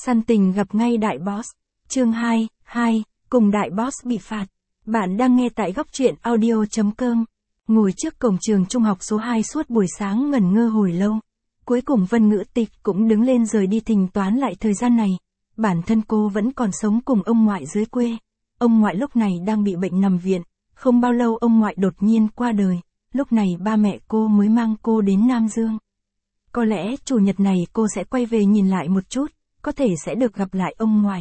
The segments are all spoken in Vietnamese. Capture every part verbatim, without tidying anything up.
Săn tình gặp ngay đại boss. Chương hai, hai, cùng đại boss bị phạt. Bạn đang nghe tại góc truyện audio.com. Ngồi trước cổng trường trung học số hai suốt buổi sáng ngẩn ngơ hồi lâu. Cuối cùng Vân Ngữ Tịch cũng đứng lên rời đi tính toán lại thời gian này. Bản thân cô vẫn còn sống cùng ông ngoại dưới quê. Ông ngoại lúc này đang bị bệnh nằm viện. Không bao lâu ông ngoại đột nhiên qua đời. Lúc này ba mẹ cô mới mang cô đến Nam Dương. Có lẽ chủ nhật này cô sẽ quay về nhìn lại một chút, có thể sẽ được gặp lại ông ngoại.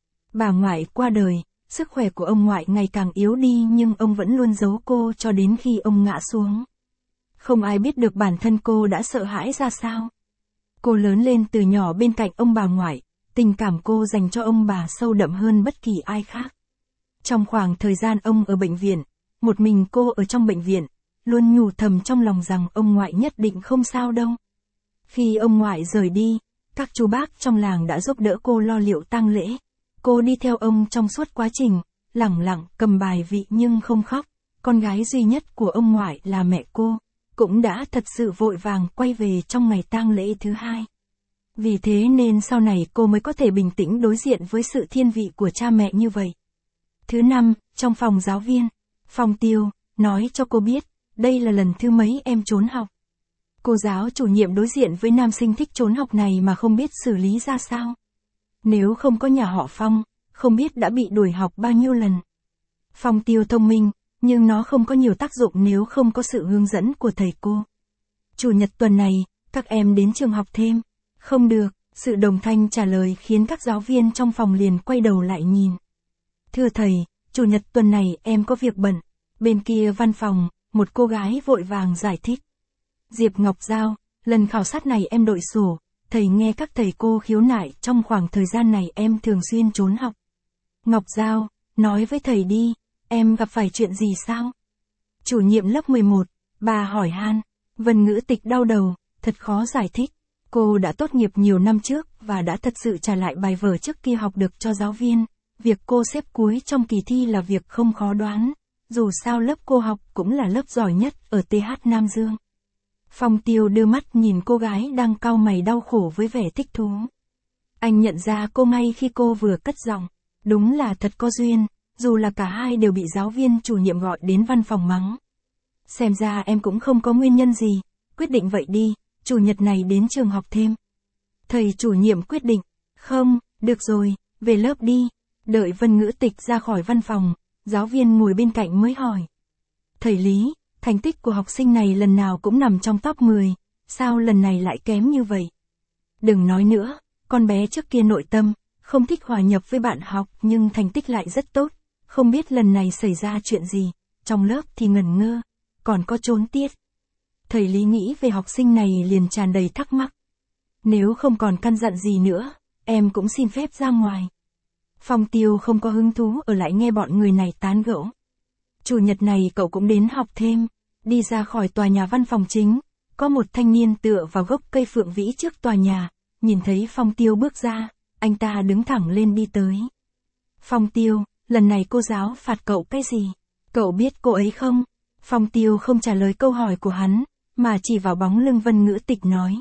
Bà ngoại qua đời, sức khỏe của ông ngoại ngày càng yếu đi nhưng ông vẫn luôn giấu cô cho đến khi ông ngã xuống. Không ai biết được bản thân cô đã sợ hãi ra sao. Cô lớn lên từ nhỏ bên cạnh ông bà ngoại, tình cảm cô dành cho ông bà sâu đậm hơn bất kỳ ai khác. Trong khoảng thời gian ông ở bệnh viện, một mình cô ở trong bệnh viện, luôn nhủ thầm trong lòng rằng ông ngoại nhất định không sao đâu. Khi ông ngoại rời đi, các chú bác trong làng đã giúp đỡ cô lo liệu tang lễ. Cô đi theo ông trong suốt quá trình, lẳng lặng cầm bài vị nhưng không khóc. Con gái duy nhất của ông ngoại là mẹ cô, cũng đã thật sự vội vàng quay về trong ngày tang lễ thứ hai. Vì thế nên sau này cô mới có thể bình tĩnh đối diện với sự thiên vị của cha mẹ như vậy. Thứ năm, trong phòng giáo viên, Phong Tiêu nói cho cô biết, đây là lần thứ mấy em trốn học. Cô giáo chủ nhiệm đối diện với nam sinh thích trốn học này mà không biết xử lý ra sao. Nếu không có nhà họ Phong, không biết đã bị đuổi học bao nhiêu lần. Phong Tiêu thông minh, nhưng nó không có nhiều tác dụng nếu không có sự hướng dẫn của thầy cô. Chủ nhật tuần này, các em đến trường học thêm. Không được, sự đồng thanh trả lời khiến các giáo viên trong phòng liền quay đầu lại nhìn. Thưa thầy, chủ nhật tuần này em có việc bận. Bên kia văn phòng, một cô gái vội vàng giải thích. Diệp Ngọc Giao, lần khảo sát này em đội sổ, thầy nghe các thầy cô khiếu nại trong khoảng thời gian này em thường xuyên trốn học. Ngọc Giao, nói với thầy đi, em gặp phải chuyện gì sao? Chủ nhiệm lớp mười một, bà hỏi han. Vân Ngữ Tịch đau đầu, thật khó giải thích. Cô đã tốt nghiệp nhiều năm trước và đã thật sự trả lại bài vở trước kia học được cho giáo viên. Việc cô xếp cuối trong kỳ thi là việc không khó đoán. Dù sao lớp cô học cũng là lớp giỏi nhất ở tê hát Nam Dương. Phong Tiêu đưa mắt nhìn cô gái đang cau mày đau khổ với vẻ thích thú. Anh nhận ra cô ngay khi cô vừa cất giọng. Đúng là thật có duyên, dù là cả hai đều bị giáo viên chủ nhiệm gọi đến văn phòng mắng. Xem ra em cũng không có nguyên nhân gì, quyết định vậy đi, chủ nhật này đến trường học thêm. Thầy chủ nhiệm quyết định, không, được rồi, về lớp đi. Đợi Vân Ngữ Tịch ra khỏi văn phòng, giáo viên ngồi bên cạnh mới hỏi. Thầy Lý, thành tích của học sinh này lần nào cũng nằm trong top mười, sao lần này lại kém như vậy? Đừng nói nữa, con bé trước kia nội tâm, không thích hòa nhập với bạn học nhưng thành tích lại rất tốt, không biết lần này xảy ra chuyện gì, trong lớp thì ngẩn ngơ, còn có trốn tiết. Thầy Lý nghĩ về học sinh này liền tràn đầy thắc mắc. Nếu không còn căn dặn gì nữa, em cũng xin phép ra ngoài. Phong Tiêu không có hứng thú ở lại nghe bọn người này tán gẫu. Chủ nhật này cậu cũng đến học thêm. Đi ra khỏi tòa nhà văn phòng chính, có một thanh niên tựa vào gốc cây phượng vĩ trước tòa nhà, nhìn thấy Phong Tiêu bước ra, anh ta đứng thẳng lên đi tới. Phong Tiêu, lần này cô giáo phạt cậu cái gì? Cậu biết cô ấy không? Phong Tiêu không trả lời câu hỏi của hắn, mà chỉ vào bóng lưng Vân Ngữ Tịch nói.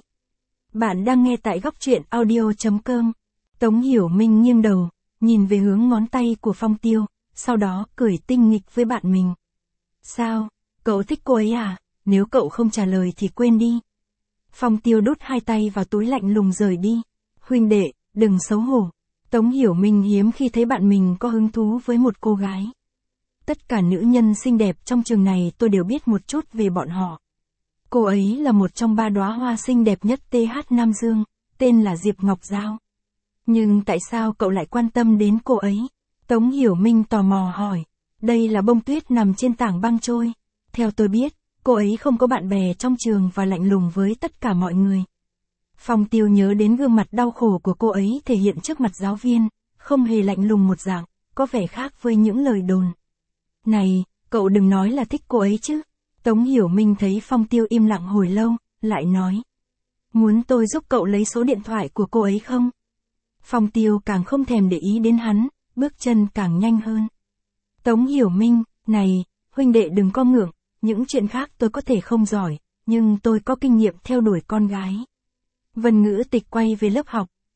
Bạn đang nghe tại góc truyện audio.com. Tống Hiểu Minh nghiêng đầu, nhìn về hướng ngón tay của Phong Tiêu, sau đó cười tinh nghịch với bạn mình. Sao? Cậu thích cô ấy à? Nếu cậu không trả lời thì quên đi. Phong Tiêu đút hai tay vào túi lạnh lùng rời đi. Huynh đệ, đừng xấu hổ. Tống Hiểu Minh hiếm khi thấy bạn mình có hứng thú với một cô gái. Tất cả nữ nhân xinh đẹp trong trường này tôi đều biết một chút về bọn họ. Cô ấy là một trong ba đóa hoa xinh đẹp nhất tê hát Nam Dương, tên là Diệp Ngọc Giao. Nhưng tại sao cậu lại quan tâm đến cô ấy? Tống Hiểu Minh tò mò hỏi. Đây là bông tuyết nằm trên tảng băng trôi. Theo tôi biết, cô ấy không có bạn bè trong trường và lạnh lùng với tất cả mọi người. Phong Tiêu nhớ đến gương mặt đau khổ của cô ấy thể hiện trước mặt giáo viên, không hề lạnh lùng một dạng, có vẻ khác với những lời đồn. Này, cậu đừng nói là thích cô ấy chứ. Tống Hiểu Minh thấy Phong Tiêu im lặng hồi lâu, lại nói. Muốn tôi giúp cậu lấy số điện thoại của cô ấy không? Phong Tiêu càng không thèm để ý đến hắn, bước chân càng nhanh hơn. Tống Hiểu Minh, này, huynh đệ đừng có ngượng, những chuyện khác tôi có thể không giỏi, nhưng tôi có kinh nghiệm theo đuổi con gái. Vân Ngữ Tịch quay về lớp học,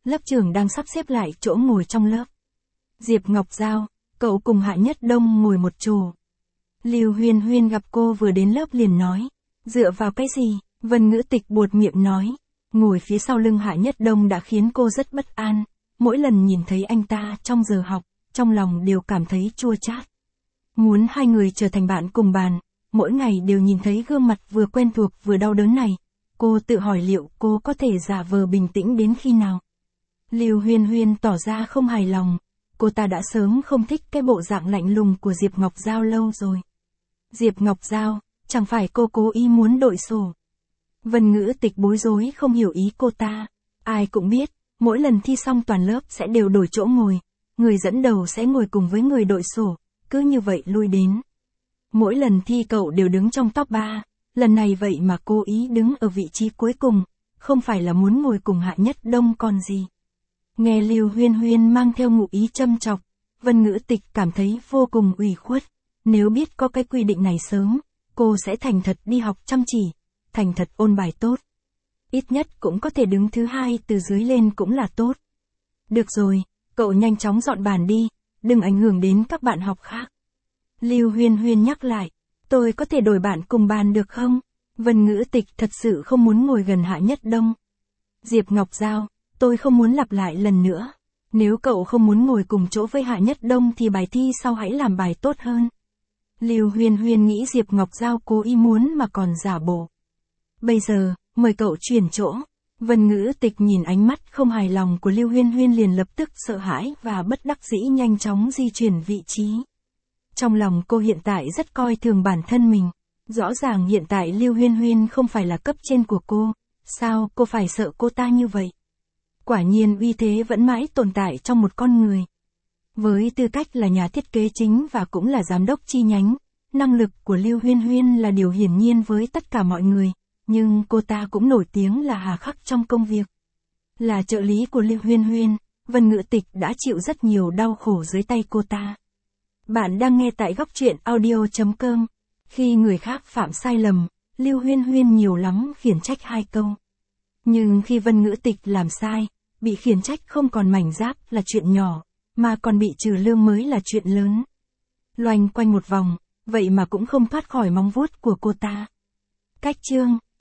lớp trưởng đang sắp xếp lại chỗ ngồi trong lớp. Diệp Ngọc Giao, cậu cùng Hạ Nhất Đông ngồi một chỗ. Lưu Huyên Huyên gặp cô vừa đến lớp liền nói. Dựa vào cái gì? Vân Ngữ Tịch buột miệng nói. Ngồi phía sau lưng Hạ Nhất Đông đã khiến cô rất bất an. Mỗi lần nhìn thấy anh ta trong giờ học, trong lòng đều cảm thấy chua chát. Muốn hai người trở thành bạn cùng bàn, mỗi ngày đều nhìn thấy gương mặt vừa quen thuộc vừa đau đớn này. Cô tự hỏi liệu cô có thể giả vờ bình tĩnh đến khi nào. Lưu Huyên Huyên tỏ ra không hài lòng. Cô ta đã sớm không thích cái bộ dạng lạnh lùng của Diệp Ngọc Giao lâu rồi. Diệp Ngọc Giao, chẳng phải cô cố ý muốn đội sổ. Vân Ngữ Tịch bối rối không hiểu ý cô ta. Ai cũng biết, mỗi lần thi xong toàn lớp sẽ đều đổi chỗ ngồi. Người dẫn đầu sẽ ngồi cùng với người đội sổ, cứ như vậy lui đến. Mỗi lần thi cậu đều đứng trong top ba, lần này vậy mà cố ý đứng ở vị trí cuối cùng, không phải là muốn ngồi cùng Hạ Nhất Đông còn gì. Nghe Lưu Huyên Huyên mang theo ngụ ý châm chọc, Vân Ngữ Tịch cảm thấy vô cùng ủy khuất. Nếu biết có cái quy định này sớm, cô sẽ thành thật đi học chăm chỉ, thành thật ôn bài tốt. Ít nhất cũng có thể đứng thứ hai từ dưới lên cũng là tốt. Được rồi, cậu nhanh chóng dọn bàn đi, đừng ảnh hưởng đến các bạn học khác. Lưu Huyên Huyên nhắc lại, tôi có thể đổi bạn cùng bàn được không? Vân Ngữ Tịch thật sự không muốn ngồi gần Hạ Nhất Đông. Diệp Ngọc Giao, tôi không muốn lặp lại lần nữa. Nếu cậu không muốn ngồi cùng chỗ với Hạ Nhất Đông thì bài thi sau hãy làm bài tốt hơn. Lưu Huyên Huyên nghĩ Diệp Ngọc Giao cố ý muốn mà còn giả bộ. Bây giờ, mời cậu chuyển chỗ. Vân Ngữ Tịch nhìn ánh mắt không hài lòng của Lưu Huyên Huyên liền lập tức sợ hãi và bất đắc dĩ nhanh chóng di chuyển vị trí. Trong lòng cô hiện tại rất coi thường bản thân mình. Rõ ràng hiện tại Lưu Huyên Huyên không phải là cấp trên của cô. Sao cô phải sợ cô ta như vậy? Quả nhiên uy thế vẫn mãi tồn tại trong một con người. Với tư cách là nhà thiết kế chính và cũng là giám đốc chi nhánh, năng lực của Lưu Huyên Huyên là điều hiển nhiên với tất cả mọi người, nhưng cô ta cũng nổi tiếng là hà khắc trong công việc. Là trợ lý của Lưu Huyên Huyên, Vân Ngữ Tịch đã chịu rất nhiều đau khổ dưới tay cô ta. Bạn đang nghe tại góc truyện audio chấm com. Khi người khác phạm sai lầm, Lưu Huyên Huyên nhiều lắm khiển trách hai câu. Nhưng khi Vân Ngữ Tịch làm sai, bị khiển trách không còn mảnh giáp là chuyện nhỏ, mà còn bị trừ lương mới là chuyện lớn. Loanh quanh một vòng, vậy mà cũng không thoát khỏi móng vuốt của cô ta. Cách chương